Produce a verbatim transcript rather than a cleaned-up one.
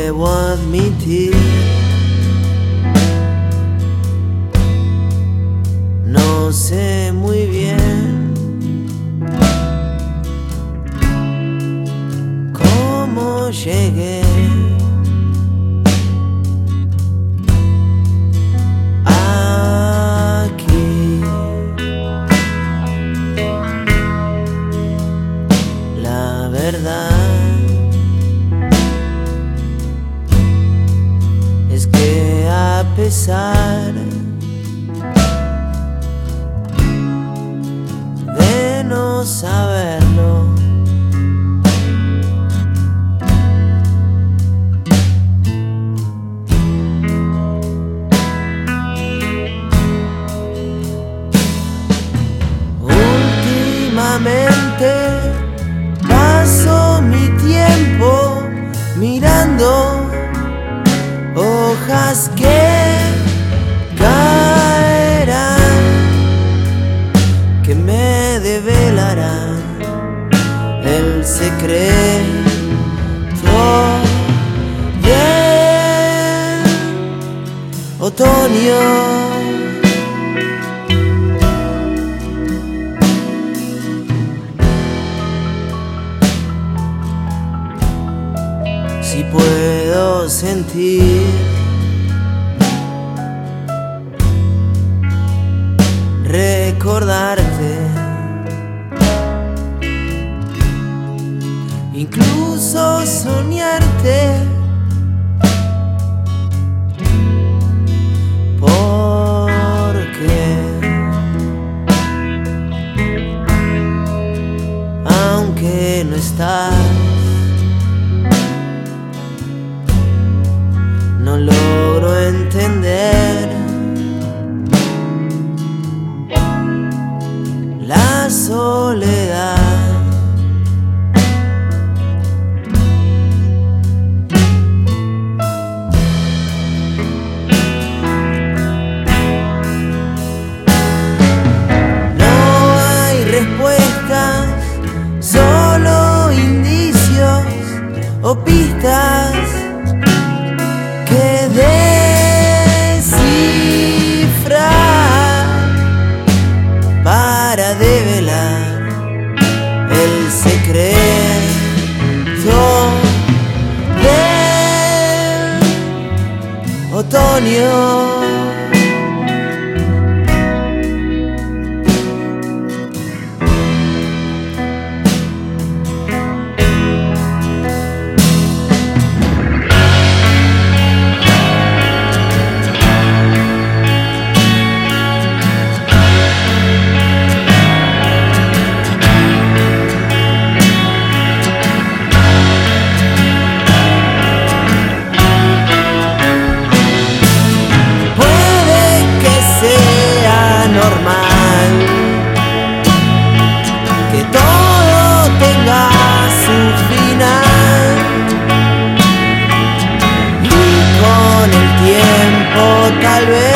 debo admitir, no sé muy bien cómo llegué aquí. La verdad es que a pesar de no saberlo, últimamente paso mi tiempo mirando hojas que caerán, que me develarán el secreto del otoño. Si puedo sentir recordarte, incluso soñarte, porque aunque no estás, no logro entender la soledad. No hay respuestas, solo indicios o pistas que descifrar para develar el secreto del otoño. Que todo tenga su final, y con el tiempo tal vez